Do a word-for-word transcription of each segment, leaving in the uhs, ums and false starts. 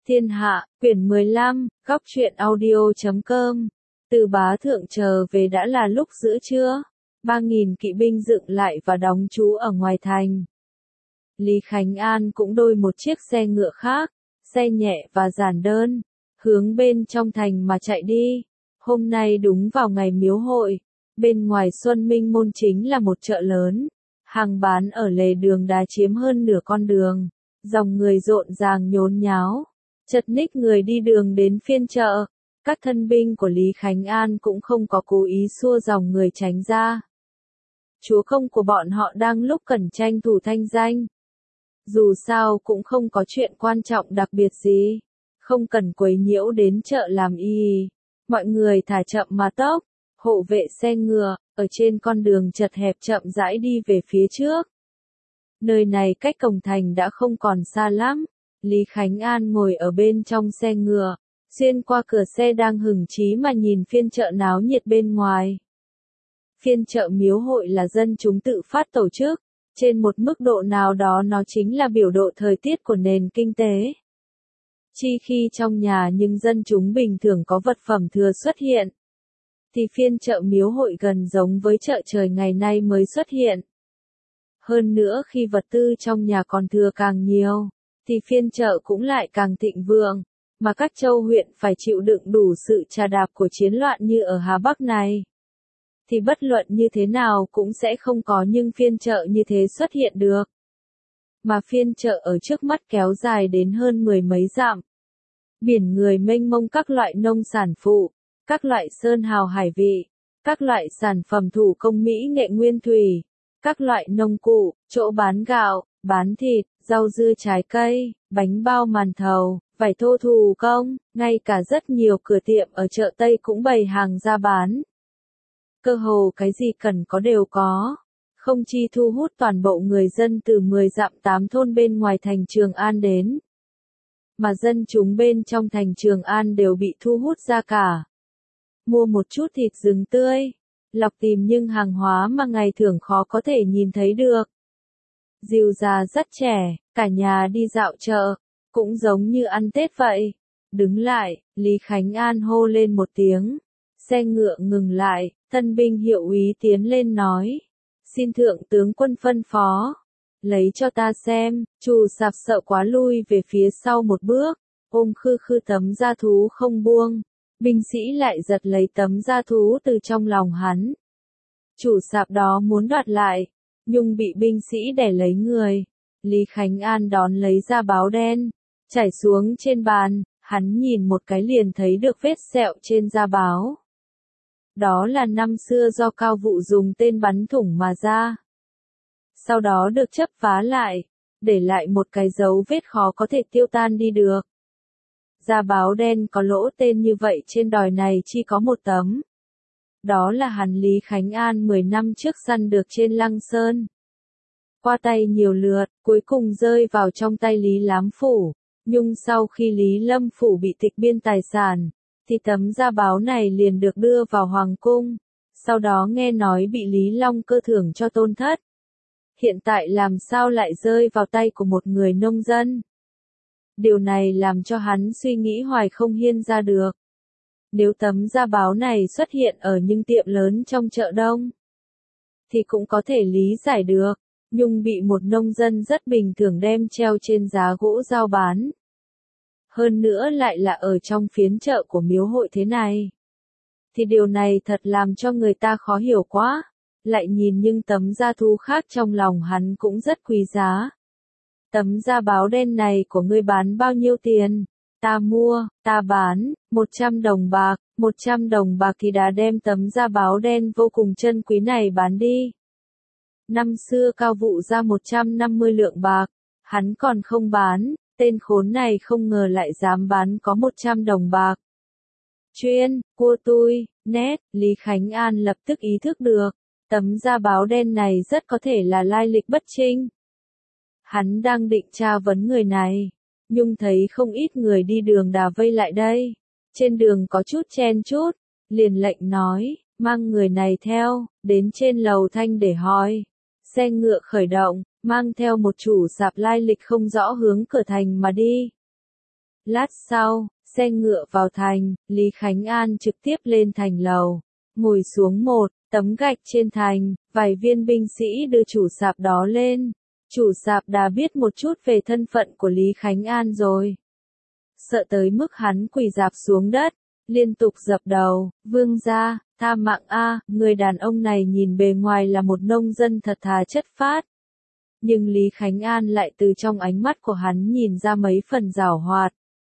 Thiên Hạ, quyển mười lăm, góc truyện audio chấm com. Từ Bá Thượng trở về đã là lúc giữa trưa. Ba nghìn kỵ binh dựng lại và đóng trú ở ngoài thành. Lý Khánh An cũng đôi một chiếc xe ngựa khác, xe nhẹ và giản đơn, hướng bên trong thành mà chạy đi. Hôm nay đúng vào ngày miếu hội, bên ngoài Xuân Minh Môn chính là một chợ lớn. Hàng bán ở lề đường đá chiếm hơn nửa con đường, dòng người rộn ràng nhốn nháo, chật ních người đi đường đến phiên chợ. Các thân binh của Lý Khánh An cũng không có cố ý xua dòng người tránh ra. Chúa công của bọn họ đang lúc cần tranh thủ thanh danh. Dù sao cũng không có chuyện quan trọng đặc biệt gì, không cần quấy nhiễu đến chợ làm y. Mọi người thả chậm mà tốc, hộ vệ xe ngựa, ở trên con đường chật hẹp chậm rãi đi về phía trước. Nơi này cách cổng thành đã không còn xa lắm. Lý Khánh An ngồi ở bên trong xe ngựa, xuyên qua cửa xe đang hừng chí mà nhìn phiên chợ náo nhiệt bên ngoài. Phiên chợ miếu hội là dân chúng tự phát tổ chức, trên một mức độ nào đó nó chính là biểu độ thời tiết của nền kinh tế. Chi khi trong nhà nhưng dân chúng bình thường có vật phẩm thừa xuất hiện, thì phiên chợ miếu hội gần giống với chợ trời ngày nay mới xuất hiện. Hơn nữa khi vật tư trong nhà còn thừa càng nhiều, thì phiên chợ cũng lại càng thịnh vượng, mà các châu huyện phải chịu đựng đủ sự trà đạp của chiến loạn như ở Hà Bắc này. Thì bất luận như thế nào cũng sẽ không có những phiên chợ như thế xuất hiện được. Mà phiên chợ ở trước mắt kéo dài đến hơn mười mấy dặm. Biển người mênh mông các loại nông sản phụ, các loại sơn hào hải vị, các loại sản phẩm thủ công mỹ nghệ nguyên thủy, các loại nông cụ, chỗ bán gạo, bán thịt, rau dưa trái cây, bánh bao màn thầu, vải thô thủ công, ngay cả rất nhiều cửa tiệm ở chợ Tây cũng bày hàng ra bán. Cơ hồ cái gì cần có đều có, không chi thu hút toàn bộ người dân từ mười dặm tám thôn bên ngoài thành Trường An đến. Mà dân chúng bên trong thành Trường An đều bị thu hút ra cả. Mua một chút thịt rừng tươi, lọc tìm nhưng hàng hóa mà ngày thường khó có thể nhìn thấy được. Dìu già rất trẻ, cả nhà đi dạo chợ, cũng giống như ăn Tết vậy. Đứng lại, Lý Khánh An hô lên một tiếng. Xe ngựa ngừng lại, thân binh hiệu úy tiến lên nói. Xin thượng tướng quân phân phó. Lấy cho ta xem, chủ sạp sợ quá lui về phía sau một bước, ôm khư khư tấm da thú không buông. Binh sĩ lại giật lấy tấm da thú từ trong lòng hắn. Chủ sạp đó muốn đoạt lại, nhưng bị binh sĩ đè lấy người. Lý Khánh An đón lấy da báo đen, chảy xuống trên bàn, hắn nhìn một cái liền thấy được vết sẹo trên da báo. Đó là năm xưa do Cao Vụ dùng tên bắn thủng mà ra. Sau đó được chấp vá lại, để lại một cái dấu vết khó có thể tiêu tan đi được. Da báo đen có lỗ tên như vậy trên đòi này chỉ có một tấm. Đó là hắn Lý Khánh An mười năm trước săn được trên Lăng Sơn. Qua tay nhiều lượt, cuối cùng rơi vào trong tay Lý Lám Phủ. Nhưng sau khi Lý Lâm Phủ bị tịch biên tài sản, thì tấm da báo này liền được đưa vào Hoàng Cung. Sau đó nghe nói bị Lý Long Cơ thưởng cho tôn thất. Hiện tại làm sao lại rơi vào tay của một người nông dân? Điều này làm cho hắn suy nghĩ hoài không hiên ra được. Nếu tấm da báo này xuất hiện ở những tiệm lớn trong chợ đông, thì cũng có thể lý giải được, nhưng bị một nông dân rất bình thường đem treo trên giá gỗ giao bán. Hơn nữa lại là ở trong phiên chợ của miếu hội thế này. Thì điều này thật làm cho người ta khó hiểu quá. Lại nhìn những tấm da thú khác trong lòng hắn cũng rất quý giá. Tấm da báo đen này của ngươi bán bao nhiêu tiền? Ta mua, ta bán, một trăm đồng bạc, một trăm đồng bạc thì đã đem tấm da báo đen vô cùng chân quý này bán đi. Năm xưa Cao Vụ ra một trăm năm mươi lượng bạc, hắn còn không bán, tên khốn này không ngờ lại dám bán có một trăm đồng bạc. Chuyên, cua tui, nét, Lý Khánh An lập tức ý thức được, tấm da báo đen này rất có thể là lai lịch bất chính. Hắn đang định tra vấn người này, nhưng thấy không ít người đi đường đà vây lại đây. Trên đường có chút chen chút, liền lệnh nói, mang người này theo, đến trên lầu thanh để hỏi. Xe ngựa khởi động, mang theo một chủ sạp lai lịch không rõ hướng cửa thành mà đi. Lát sau, xe ngựa vào thành, Lý Khánh An trực tiếp lên thành lầu, ngồi xuống một tấm gạch trên thành, vài viên binh sĩ đưa chủ sạp đó lên. Chủ sạp đã biết một chút về thân phận của Lý Khánh An rồi. Sợ tới mức hắn quỳ rạp xuống đất, liên tục dập đầu, vương gia, tha mạng a, người đàn ông này nhìn bề ngoài là một nông dân thật thà chất phác. Nhưng Lý Khánh An lại từ trong ánh mắt của hắn nhìn ra mấy phần giảo hoạt.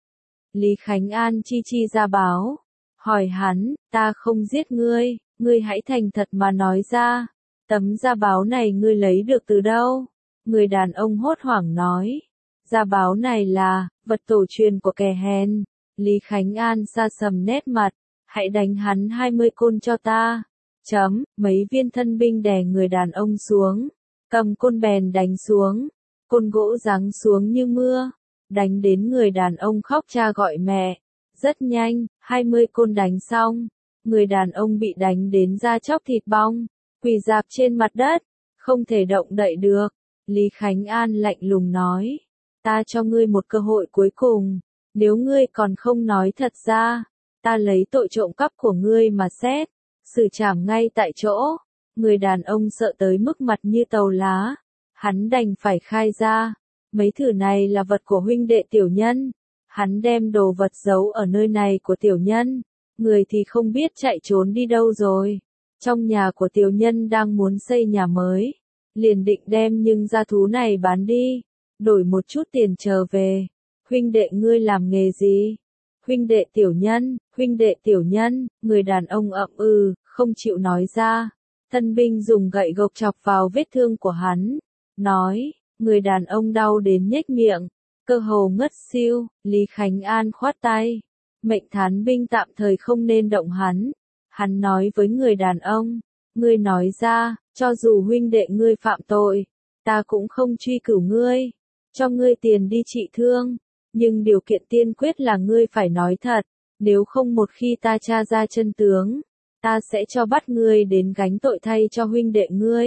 Lý Khánh An chi chi ra báo, hỏi hắn, ta không giết ngươi, ngươi hãy thành thật mà nói ra, tấm gia báo này ngươi lấy được từ đâu? Người đàn ông hốt hoảng nói, gia báo này là vật tổ truyền của kẻ hèn. Lý Khánh An sa sầm nét mặt, hãy đánh hắn hai mươi côn cho ta. Chấm, mấy viên thân binh đè người đàn ông xuống, cầm côn bèn đánh xuống, côn gỗ giáng xuống như mưa, đánh đến người đàn ông khóc cha gọi mẹ. Rất nhanh, hai mươi côn đánh xong, người đàn ông bị đánh đến da chóc thịt bong, quỳ rạp trên mặt đất, không thể động đậy được. Lý Khánh An lạnh lùng nói, ta cho ngươi một cơ hội cuối cùng, nếu ngươi còn không nói thật ra, ta lấy tội trộm cắp của ngươi mà xét, xử trảm ngay tại chỗ. Người đàn ông sợ tới mức mặt như tàu lá, hắn đành phải khai ra, mấy thứ này là vật của huynh đệ tiểu nhân, hắn đem đồ vật giấu ở nơi này của tiểu nhân, người thì không biết chạy trốn đi đâu rồi. Trong nhà của tiểu nhân đang muốn xây nhà mới, liền định đem những gia thú này bán đi, đổi một chút tiền trở về. Huynh đệ ngươi làm nghề gì? Huynh đệ tiểu nhân, huynh đệ tiểu nhân, người đàn ông ậm ừ, không chịu nói ra. Thân binh dùng gậy gộc chọc vào vết thương của hắn, nói, người đàn ông đau đến nhếch miệng, cơ hồ ngất xiu. Lý Khánh An khoát tay, mệnh thán binh tạm thời không nên động hắn. Hắn nói với người đàn ông, ngươi nói ra, cho dù huynh đệ ngươi phạm tội, ta cũng không truy cửu ngươi, cho ngươi tiền đi trị thương, nhưng điều kiện tiên quyết là ngươi phải nói thật, nếu không một khi ta tra ra chân tướng, ta sẽ cho bắt ngươi đến gánh tội thay cho huynh đệ ngươi.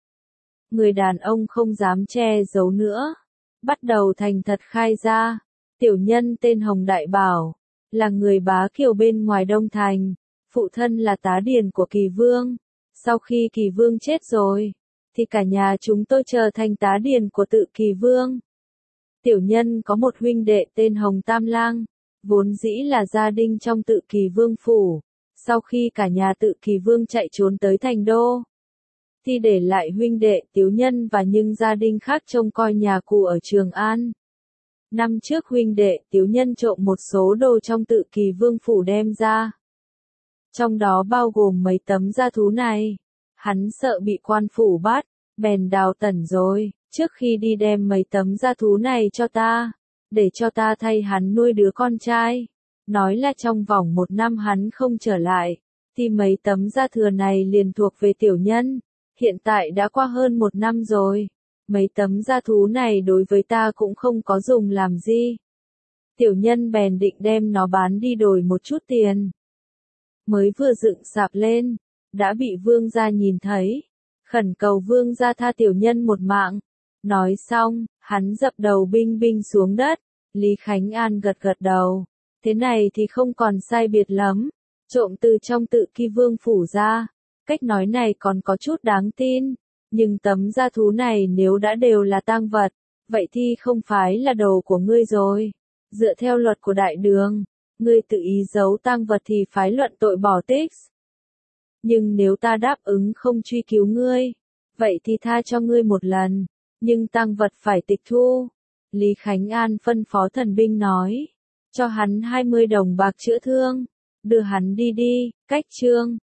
Người đàn ông không dám che giấu nữa, bắt đầu thành thật khai ra, tiểu nhân tên Hồng Đại Bảo, là người Bá Kiều bên ngoài Đông Thành, phụ thân là tá điền của Kỳ Vương, sau khi Kỳ Vương chết rồi, thì cả nhà chúng tôi trở thành tá điền của tự Kỳ Vương. Tiểu nhân có một huynh đệ tên Hồng Tam Lang, vốn dĩ là gia đình trong tự Kỳ Vương phủ, sau khi cả nhà tự Kỳ Vương chạy trốn tới thành đô, thì để lại huynh đệ Tiếu Nhân và những gia đình khác trông coi nhà cụ ở Trường An. Năm trước huynh đệ Tiếu Nhân trộm một số đồ trong tự Kỳ Vương phủ đem ra, trong đó bao gồm mấy tấm gia thú này. Hắn sợ bị quan phủ bắt, bèn đào tẩn rồi, trước khi đi đem mấy tấm gia thú này cho ta, để cho ta thay hắn nuôi đứa con trai. Nói là trong vòng một năm hắn không trở lại, thì mấy tấm gia thừa này liền thuộc về tiểu nhân. Hiện tại đã qua hơn một năm rồi, mấy tấm gia thú này đối với ta cũng không có dùng làm gì. Tiểu nhân bèn định đem nó bán đi đổi một chút tiền. Mới vừa dựng sạp lên, đã bị vương gia nhìn thấy, khẩn cầu vương gia tha tiểu nhân một mạng. Nói xong, hắn dập đầu binh binh xuống đất. Lý Khánh An gật gật đầu, thế này thì không còn sai biệt lắm, trộm từ trong tự Kỳ Vương phủ ra, cách nói này còn có chút đáng tin, nhưng tấm gia thú này nếu đã đều là tang vật, vậy thì không phải là đồ của ngươi rồi. Dựa theo luật của đại đường, ngươi tự ý giấu tang vật thì phái luận tội bỏ tích. Nhưng nếu ta đáp ứng không truy cứu ngươi, vậy thì tha cho ngươi một lần, nhưng tang vật phải tịch thu. Lý Khánh An phân phó thần binh nói, cho hắn hai mươi đồng bạc chữa thương, đưa hắn đi đi. Cách chương